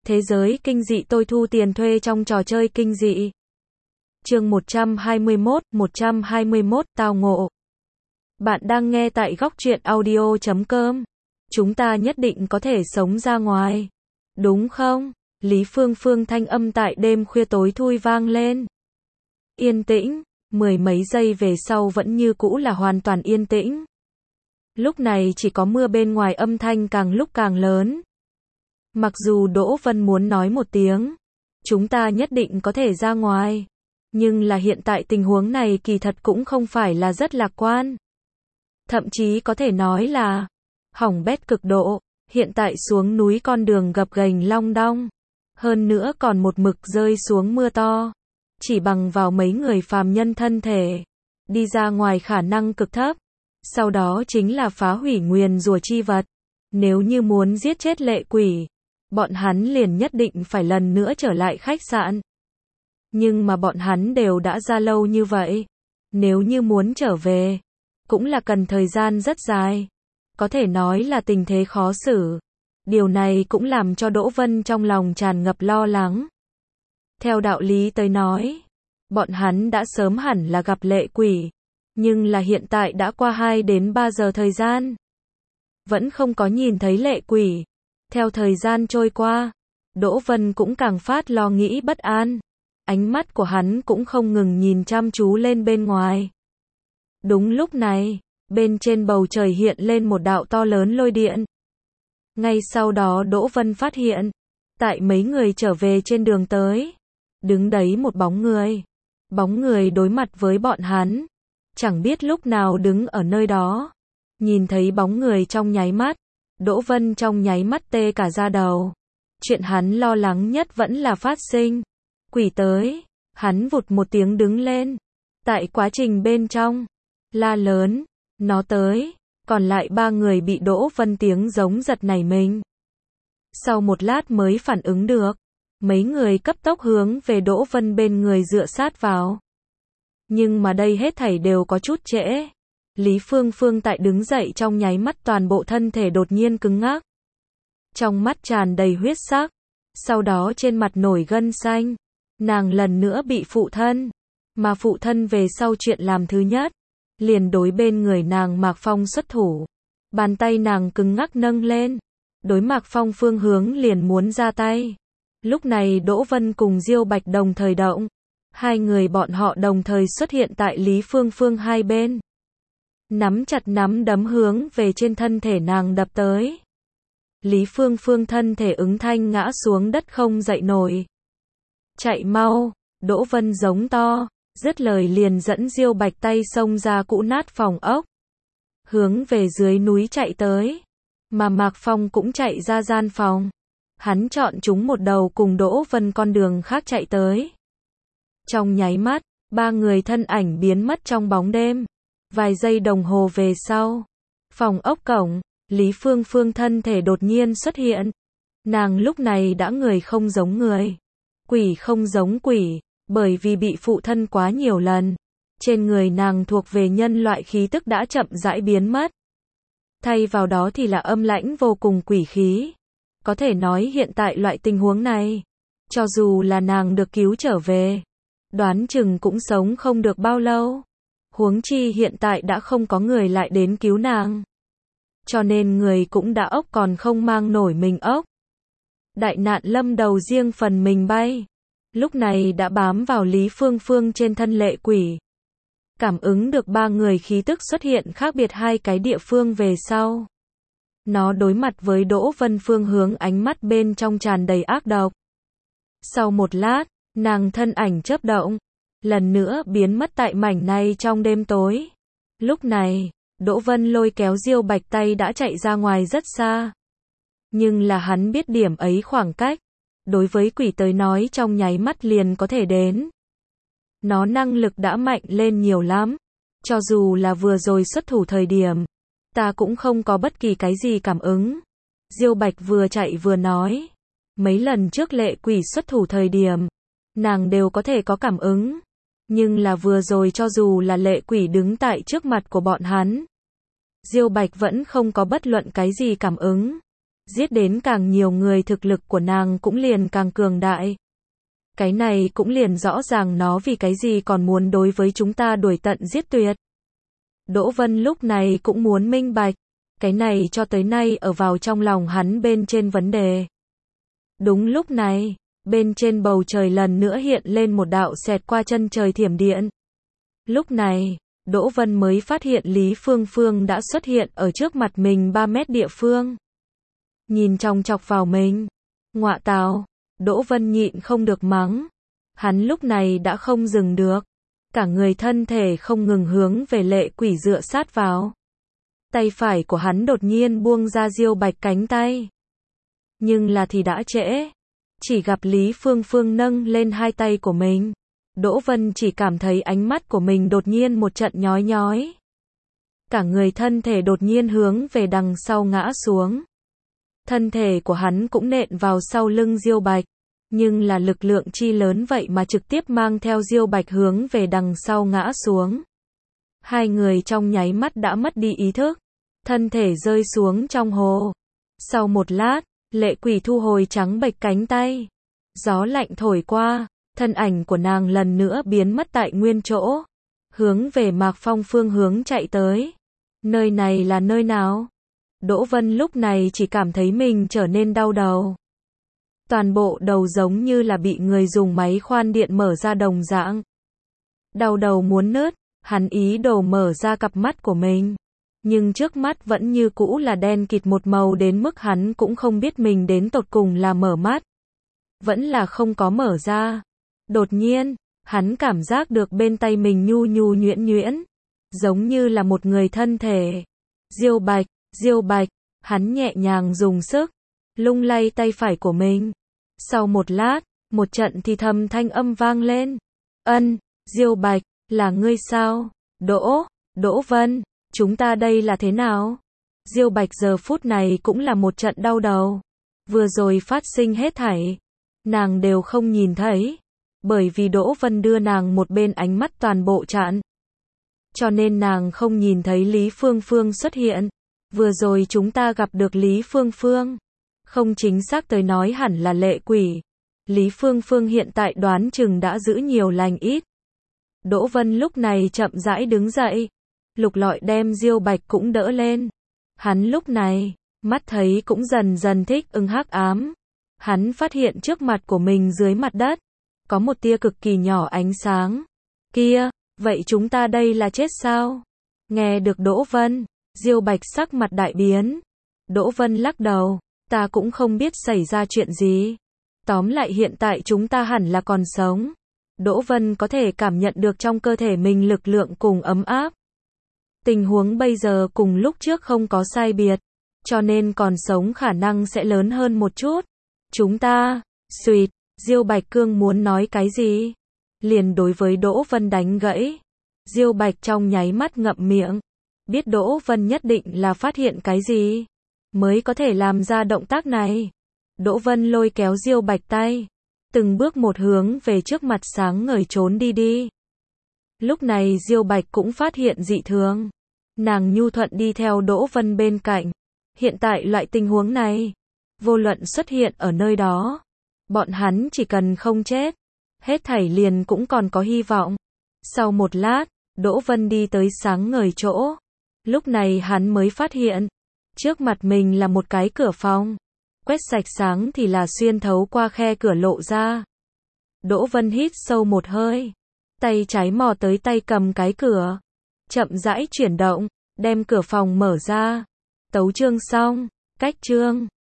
Thế giới kinh dị tôi thu tiền thuê trong trò chơi kinh dị. Chương 121, tao ngộ. Bạn đang nghe tại góc truyện audio.com. Chúng ta nhất định có thể sống ra ngoài. Đúng không? Lý Phương Phương thanh âm tại đêm khuya tối thui vang lên. Yên tĩnh, mười mấy giây về sau vẫn như cũ là hoàn toàn yên tĩnh. Lúc này chỉ có mưa bên ngoài, âm thanh càng lúc càng lớn. Mặc dù Đỗ Vân muốn nói một tiếng, chúng ta nhất định có thể ra ngoài, nhưng là hiện tại tình huống này kỳ thật cũng không phải là rất lạc quan. Thậm chí có thể nói là hỏng bét cực độ, hiện tại xuống núi con đường gập ghềnh long đong, hơn nữa còn một mực rơi xuống mưa to, chỉ bằng vào mấy người phàm nhân thân thể, đi ra ngoài khả năng cực thấp, sau đó chính là phá hủy nguyền rủa chi vật. Nếu như muốn giết chết lệ quỷ, bọn hắn liền nhất định phải lần nữa trở lại khách sạn. Nhưng mà bọn hắn đều đã ra lâu như vậy, nếu như muốn trở về, cũng là cần thời gian rất dài. Có thể nói là tình thế khó xử. Điều này cũng làm cho Đỗ Vân trong lòng tràn ngập lo lắng. Theo đạo lý tới nói, bọn hắn đã sớm hẳn là gặp lệ quỷ, nhưng là hiện tại đã qua 2 đến 3 giờ thời gian, vẫn không có nhìn thấy lệ quỷ. Theo thời gian trôi qua, Đỗ Vân cũng càng phát lo nghĩ bất an. Ánh mắt của hắn cũng không ngừng nhìn chăm chú lên bên ngoài. Đúng lúc này, bên trên bầu trời hiện lên một đạo to lớn lôi điện. Ngay sau đó Đỗ Vân phát hiện, tại mấy người trở về trên đường tới, đứng đấy một bóng người. Bóng người đối mặt với bọn hắn, chẳng biết lúc nào đứng ở nơi đó. Nhìn thấy bóng người trong nháy mắt, Đỗ Vân trong nháy mắt tê cả da đầu. Chuyện hắn lo lắng nhất vẫn là phát sinh. Quỷ tới, hắn vụt một tiếng đứng lên. Tại quá trình bên trong, la lớn, nó tới, còn lại 3 người bị Đỗ Vân tiếng giống giật nảy mình. Sau một lát mới phản ứng được, mấy người cấp tốc hướng về Đỗ Vân bên người dựa sát vào. Nhưng mà đây hết thảy đều có chút trễ. Lý Phương Phương tại đứng dậy trong nháy mắt toàn bộ thân thể đột nhiên cứng ngắc. Trong mắt tràn đầy huyết sắc, sau đó trên mặt nổi gân xanh. Nàng lần nữa bị phụ thân, mà phụ thân về sau chuyện làm thứ nhất, liền đối bên người nàng Mạc Phong xuất thủ. Bàn tay nàng cứng ngắc nâng lên, đối Mạc Phong phương hướng liền muốn ra tay. Lúc này Đỗ Vân cùng Diêu Bạch đồng thời động. Hai người bọn họ đồng thời xuất hiện tại Lý Phương Phương hai bên. Nắm chặt nắm đấm hướng về trên thân thể nàng đập tới. Lý Phương Phương thân thể ứng thanh ngã xuống đất không dậy nổi. Chạy mau, Đỗ Vân giống to, dứt lời liền dẫn Diêu Bạch tay xông ra cũ nát phòng ốc, hướng về dưới núi chạy tới. Mà Mạc Phong cũng chạy ra gian phòng. Hắn chọn chúng một đầu cùng Đỗ Vân con đường khác chạy tới. Trong nháy mắt, 3 người thân ảnh biến mất trong bóng đêm. Vài giây đồng hồ về sau, phòng ốc cổng, Lý Phương Phương thân thể đột nhiên xuất hiện. Nàng lúc này đã người không giống người, quỷ không giống quỷ, bởi vì bị phụ thân quá nhiều lần. Trên người nàng thuộc về nhân loại khí tức đã chậm rãi biến mất. Thay vào đó thì là âm lãnh vô cùng quỷ khí. Có thể nói hiện tại loại tình huống này, cho dù là nàng được cứu trở về, đoán chừng cũng sống không được bao lâu. Huống chi hiện tại đã không có người lại đến cứu nàng. Cho nên người cũng đã ốc còn không mang nổi mình ốc. Đại nạn lâm đầu riêng phần mình bay. Lúc này đã bám vào Lý Phương Phương trên thân lệ quỷ. Cảm ứng được 3 người khí tức xuất hiện khác biệt 2 cái địa phương về sau. Nó đối mặt với Đỗ Vân phương hướng ánh mắt bên trong tràn đầy ác độc. Sau một lát, nàng thân ảnh chớp động, lần nữa biến mất tại mảnh này trong đêm tối. Lúc này, Đỗ Vân lôi kéo Diêu Bạch tay đã chạy ra ngoài rất xa. Nhưng là hắn biết điểm ấy khoảng cách, đối với quỷ tới nói trong nháy mắt liền có thể đến. Nó năng lực đã mạnh lên nhiều lắm. Cho dù là vừa rồi xuất thủ thời điểm, ta cũng không có bất kỳ cái gì cảm ứng. Diêu Bạch vừa chạy vừa nói. Mấy lần trước lệ quỷ xuất thủ thời điểm, nàng đều có thể có cảm ứng. Nhưng là vừa rồi cho dù là lệ quỷ đứng tại trước mặt của bọn hắn, Diêu Bạch vẫn không có bất luận cái gì cảm ứng. Giết đến càng nhiều người thực lực của nàng cũng liền càng cường đại. Cái này cũng liền rõ ràng nó vì cái gì còn muốn đối với chúng ta đuổi tận giết tuyệt. Đỗ Vân lúc này cũng muốn minh bạch. Cái này cho tới nay ở vào trong lòng hắn bên trên vấn đề. Đúng lúc này, bên trên bầu trời lần nữa hiện lên một đạo xẹt qua chân trời thiểm điện. Lúc này, Đỗ Vân mới phát hiện Lý Phương Phương đã xuất hiện ở trước mặt mình 3 mét địa phương. Nhìn chòng chọc vào mình. Ngọa tào, Đỗ Vân nhịn không được mắng. Hắn lúc này đã không dừng được. Cả người thân thể không ngừng hướng về Lệ Quỷ dựa sát vào. Tay phải của hắn đột nhiên buông ra Diêu Bạch cánh tay. Nhưng là thì đã trễ. Chỉ gặp Lý Phương Phương nâng lên hai tay của mình. Đỗ Vân chỉ cảm thấy ánh mắt của mình đột nhiên một trận nhói nhói. Cả người thân thể đột nhiên hướng về đằng sau ngã xuống. Thân thể của hắn cũng nện vào sau lưng Diêu Bạch. Nhưng là lực lượng chi lớn vậy mà trực tiếp mang theo Diêu Bạch hướng về đằng sau ngã xuống. Hai người trong nháy mắt đã mất đi ý thức. Thân thể rơi xuống trong hồ. Sau một lát, Lệ Quỷ thu hồi trắng bệch cánh tay. Gió lạnh thổi qua, thân ảnh của nàng lần nữa biến mất tại nguyên chỗ. Hướng về Mạc Phong phương hướng chạy tới. Nơi này là nơi nào? Đỗ Vân lúc này chỉ cảm thấy mình trở nên đau đầu. Toàn bộ đầu giống như là bị người dùng máy khoan điện mở ra đồng dạng. Đau đầu muốn nứt, hắn ý đồ mở ra cặp mắt của mình. Nhưng trước mắt vẫn như cũ là đen kịt một màu đến mức hắn cũng không biết mình đến tột cùng là mở mắt. Vẫn là không có mở ra. Đột nhiên, hắn cảm giác được bên tay mình nhu nhu nhuyễn nhuyễn. Giống như là một người thân thể. Diêu Bạch, hắn nhẹ nhàng dùng sức. Lung lay tay phải của mình. Sau một lát, một trận thì thầm thanh âm vang lên. Diêu Bạch, là ngươi sao? Đỗ Vân, chúng ta đây là thế nào? Diêu Bạch giờ phút này cũng là một trận đau đầu. Vừa rồi phát sinh hết thảy. Nàng đều không nhìn thấy. Bởi vì Đỗ Vân đưa nàng một bên ánh mắt toàn bộ chặn. Cho nên nàng không nhìn thấy Lý Phương Phương xuất hiện. Vừa rồi chúng ta gặp được Lý Phương Phương. Không chính xác tới nói hẳn là Lệ Quỷ. Lý Phương Phương hiện tại đoán chừng đã giữ nhiều lành ít. Đỗ Vân lúc này chậm rãi đứng dậy. Lục Lọi đem Diêu Bạch cũng đỡ lên. Hắn lúc này, mắt thấy cũng dần dần thích ứng hắc ám. Hắn phát hiện trước mặt của mình dưới mặt đất. Có một tia cực kỳ nhỏ ánh sáng. Kia, vậy chúng ta đây là chết sao? Nghe được Đỗ Vân, Diêu Bạch sắc mặt đại biến. Đỗ Vân lắc đầu. Ta cũng không biết xảy ra chuyện gì. Tóm lại hiện tại chúng ta hẳn là còn sống. Đỗ Vân có thể cảm nhận được trong cơ thể mình lực lượng cùng ấm áp. Tình huống bây giờ cùng lúc trước không có sai biệt. Cho nên còn sống khả năng sẽ lớn hơn một chút. Chúng ta, suýt, Diêu Bạch Cương muốn nói cái gì? Liền đối với Đỗ Vân đánh gãy. Diêu Bạch trong nháy mắt ngậm miệng. Biết Đỗ Vân nhất định là phát hiện cái gì mới có thể làm ra động tác này. Đỗ Vân lôi kéo Diêu Bạch tay. Từng bước một hướng về trước mặt sáng ngời trốn đi. Lúc này Diêu Bạch cũng phát hiện dị thường. Nàng nhu thuận đi theo Đỗ Vân bên cạnh. Hiện tại loại tình huống này, vô luận xuất hiện ở nơi đó, bọn hắn chỉ cần không chết, hết thảy liền cũng còn có hy vọng. Sau một lát, Đỗ Vân đi tới sáng ngời chỗ. Lúc này hắn mới phát hiện, trước mặt mình là một cái cửa phòng. Quét sạch sáng thì là xuyên thấu qua khe cửa lộ ra. Đỗ Vân hít sâu một hơi. Tay trái mò tới tay cầm cái cửa. Chậm rãi chuyển động, đem cửa phòng mở ra. Tấu chương xong, cách chương.